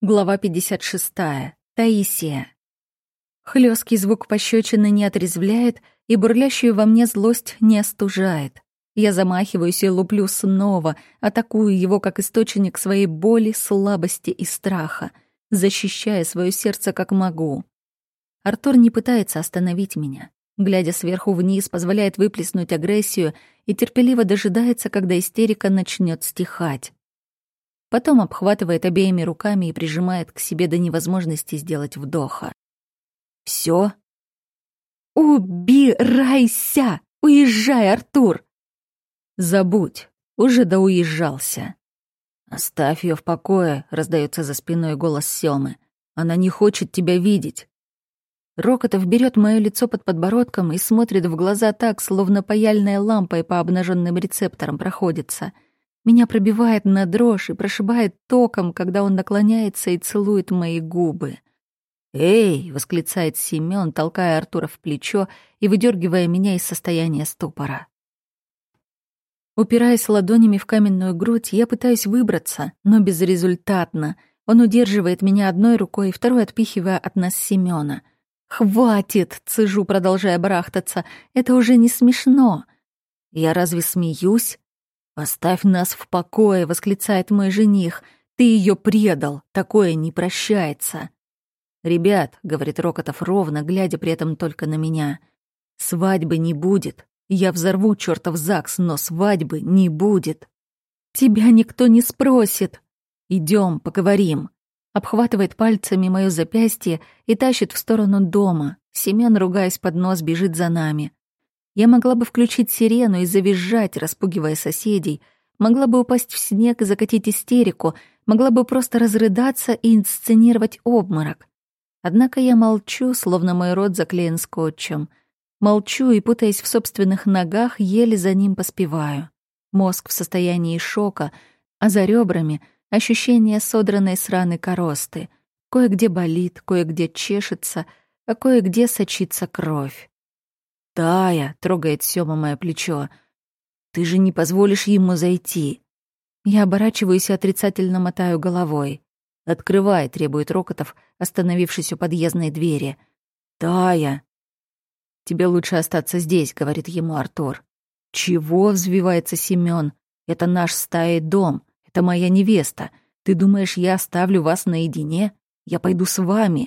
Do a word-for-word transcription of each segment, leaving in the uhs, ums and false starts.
Глава пятьдесят шестая. Таисия. Хлёсткий звук пощёчины не отрезвляет, и бурлящую во мне злость не остужает. Я замахиваюсь и луплю снова, атакую его как источник своей боли, слабости и страха, защищая своё сердце как могу. Артур не пытается остановить меня. Глядя сверху вниз, позволяет выплеснуть агрессию и терпеливо дожидается, когда истерика начнёт стихать. Потом обхватывает обеими руками и прижимает к себе до невозможности сделать вдоха. «Всё?» «Убирайся! Уезжай, Артур!» «Забудь, уже доуезжался». «Оставь её в покое», — раздаётся за спиной голос Сёмы. «Она не хочет тебя видеть». Рокотов берёт моё лицо под подбородком и смотрит в глаза так, словно паяльной лампой по обнажённым рецепторам проходится. Меня пробивает на дрожь и прошибает током, когда он наклоняется и целует мои губы. «Эй!» — восклицает Семён, толкая Артура в плечо и выдергивая меня из состояния ступора. Упираясь ладонями в каменную грудь, я пытаюсь выбраться, но безрезультатно. Он удерживает меня одной рукой, второй отпихивая от нас Семёна. «Хватит!» — цежу, продолжая барахтаться. «Это уже не смешно!» «Я разве смеюсь?» «Оставь нас в покое!» — восклицает мой жених. «Ты её предал! Такое не прощается!» «Ребят!» — говорит Рокотов ровно, глядя при этом только на меня. «Свадьбы не будет! Я взорву чёртов ЗАГС, но свадьбы не будет!» «Тебя никто не спросит!» «Идём, поговорим!» Обхватывает пальцами моё запястье и тащит в сторону дома. Семён, ругаясь под нос, бежит за нами. Я могла бы включить сирену и завизжать, распугивая соседей, могла бы упасть в снег и закатить истерику, могла бы просто разрыдаться и инсценировать обморок. Однако я молчу, словно мой рот заклеен скотчем. Молчу и, путаясь в собственных ногах, еле за ним поспеваю. Мозг в состоянии шока, а за ребрами — ощущение содранной с раны коросты. Кое-где болит, кое-где чешется, а кое-где сочится кровь. «Тая!» — трогает Сёма моё плечо. «Ты же не позволишь ему зайти!» Я оборачиваюсь и отрицательно мотаю головой. «Открывай!» — требует Рокотов, остановившись у подъездной двери. «Тая!» «Тебе лучше остаться здесь», — говорит ему Артур. «Чего?» — взвивается Семён. «Это наш с Таей дом. Это моя невеста. Ты думаешь, я оставлю вас наедине? Я пойду с вами».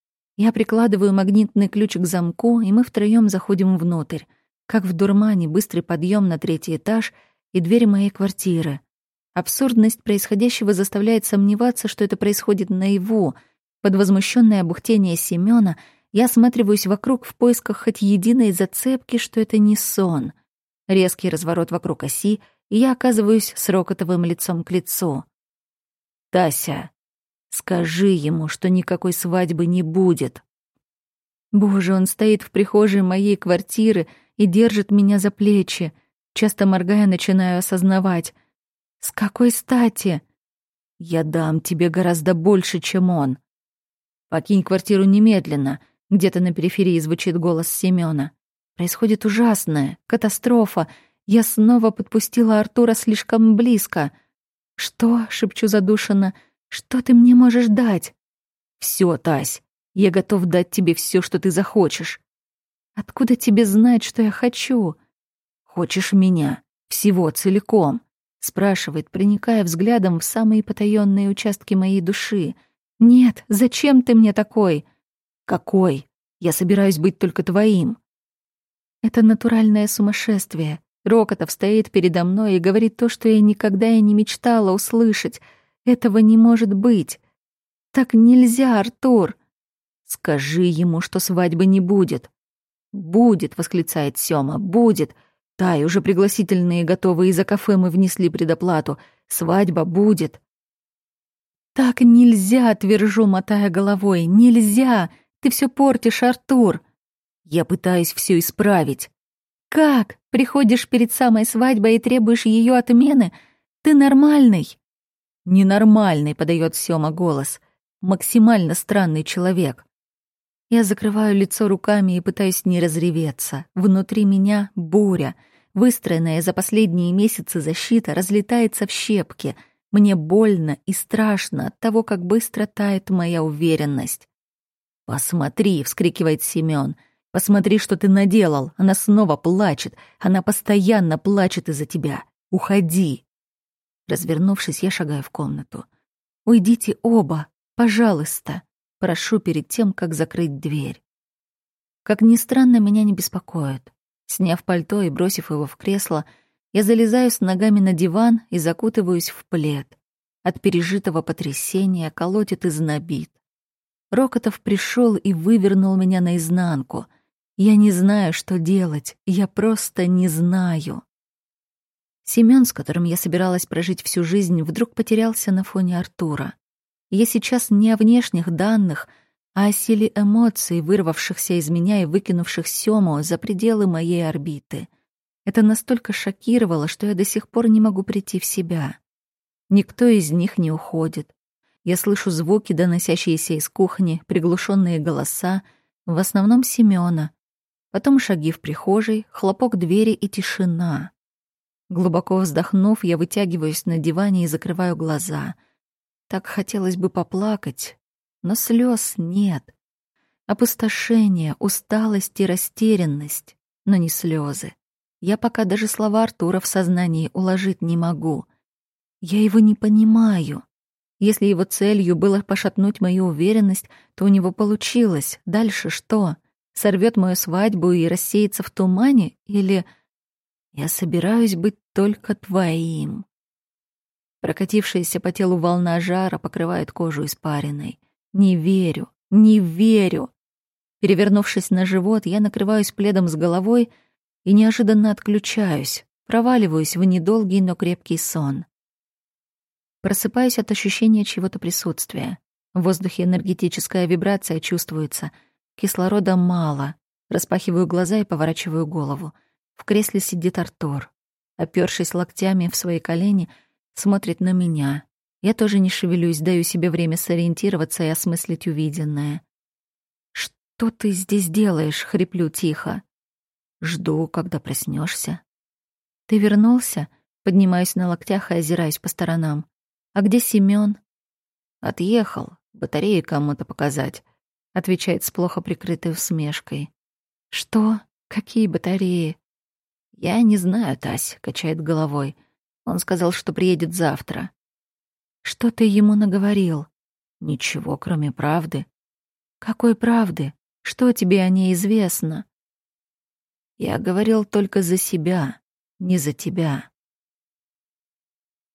Я прикладываю магнитный ключ к замку, и мы втроём заходим внутрь. Как в дурмане, быстрый подъём на третий этаж и дверь моей квартиры. Абсурдность происходящего заставляет сомневаться, что это происходит наяву. Под возмущённое бухтение Семёна я осматриваюсь вокруг в поисках хоть единой зацепки, что это не сон. Резкий разворот вокруг оси, и я оказываюсь с Рокотовым лицом к лицу. «Тася, скажи ему, что никакой свадьбы не будет». Боже, он стоит в прихожей моей квартиры и держит меня за плечи. Часто моргая, начинаю осознавать. С какой стати? Я дам тебе гораздо больше, чем он. Покинь квартиру немедленно. Где-то на периферии звучит голос Семёна. Происходит ужасное, катастрофа. Я снова подпустила Артура слишком близко. «Что?» — шепчу задушенно. «Что ты мне можешь дать?» «Всё, Тась, я готов дать тебе всё, что ты захочешь». «Откуда тебе знать, что я хочу?» «Хочешь меня? Всего целиком?» — спрашивает, проникая взглядом в самые потаённые участки моей души. «Нет, зачем ты мне такой?» «Какой? Я собираюсь быть только твоим». Это натуральное сумасшествие. Рокотов стоит передо мной и говорит то, что я никогда и не мечтала услышать. Этого не может быть. Так нельзя, Артур. Скажи ему, что свадьбы не будет. Будет, восклицает Сёма, будет. Тай, уже пригласительные готовы, и за кафе мы внесли предоплату. Свадьба будет. Так нельзя, твержу, мотая головой. Нельзя. Ты всё портишь, Артур. Я пытаюсь всё исправить. Как? Приходишь перед самой свадьбой и требуешь её отмены? Ты нормальный? Ненормальный, подает Сёма голос. Максимально странный человек. Я закрываю лицо руками и пытаюсь не разреветься. Внутри меня буря. Выстроенная за последние месяцы защита разлетается в щепки. Мне больно и страшно от того, как быстро тает моя уверенность. «Посмотри!» — вскрикивает Семён. «Посмотри, что ты наделал! Она снова плачет! Она постоянно плачет из-за тебя! Уходи!» Развернувшись, я шагаю в комнату. «Уйдите оба! Пожалуйста!» Прошу перед тем, как закрыть дверь. Как ни странно, меня не беспокоит. Сняв пальто и бросив его в кресло, я залезаю с ногами на диван и закутываюсь в плед. От пережитого потрясения колотит и знобит. Рокотов пришел и вывернул меня наизнанку. Я не знаю, что делать, я просто не знаю. Семён, с которым я собиралась прожить всю жизнь, вдруг потерялся на фоне Артура. Я сейчас не о внешних данных, а о силе эмоций, вырвавшихся из меня и выкинувших Сёму за пределы моей орбиты. Это настолько шокировало, что я до сих пор не могу прийти в себя. Никто из них не уходит. Я слышу звуки, доносящиеся из кухни, приглушенные голоса, в основном Семёна. Потом шаги в прихожей, хлопок двери и тишина. Глубоко вздохнув, я вытягиваюсь на диване и закрываю глаза. Так хотелось бы поплакать, но слез нет. Опустошение, усталость и растерянность, но не слезы. Я пока даже слова Артура в сознании уложить не могу. Я его не понимаю. Если его целью было пошатнуть мою уверенность, то у него получилось. Дальше что? Сорвет мою свадьбу и рассеется в тумане? Или я собираюсь быть только твоим? Прокатившаяся по телу волна жара покрывает кожу испариной. Не верю, не верю. Перевернувшись на живот, я накрываюсь пледом с головой и неожиданно отключаюсь, проваливаюсь в недолгий, но крепкий сон. Просыпаюсь от ощущения чьего-то присутствия. В воздухе энергетическая вибрация чувствуется. Кислорода мало. Распахиваю глаза и поворачиваю голову. В кресле сидит Артур. Опёршись локтями в свои колени, смотрит на меня. Я тоже не шевелюсь, даю себе время сориентироваться и осмыслить увиденное. «Что ты здесь делаешь?» — хриплю тихо. «Жду, когда проснешься. «Ты вернулся?» — поднимаюсь на локтях и озираюсь по сторонам. «А где Семён?» «Отъехал. Батареи кому-то показать», — отвечает с плохо прикрытой усмешкой. «Что? Какие батареи?» «Я не знаю, Тась», — качает головой. «Он сказал, что приедет завтра». «Что ты ему наговорил?» «Ничего, кроме правды». «Какой правды? Что тебе о ней известно?» «Я говорил только за себя, не за тебя».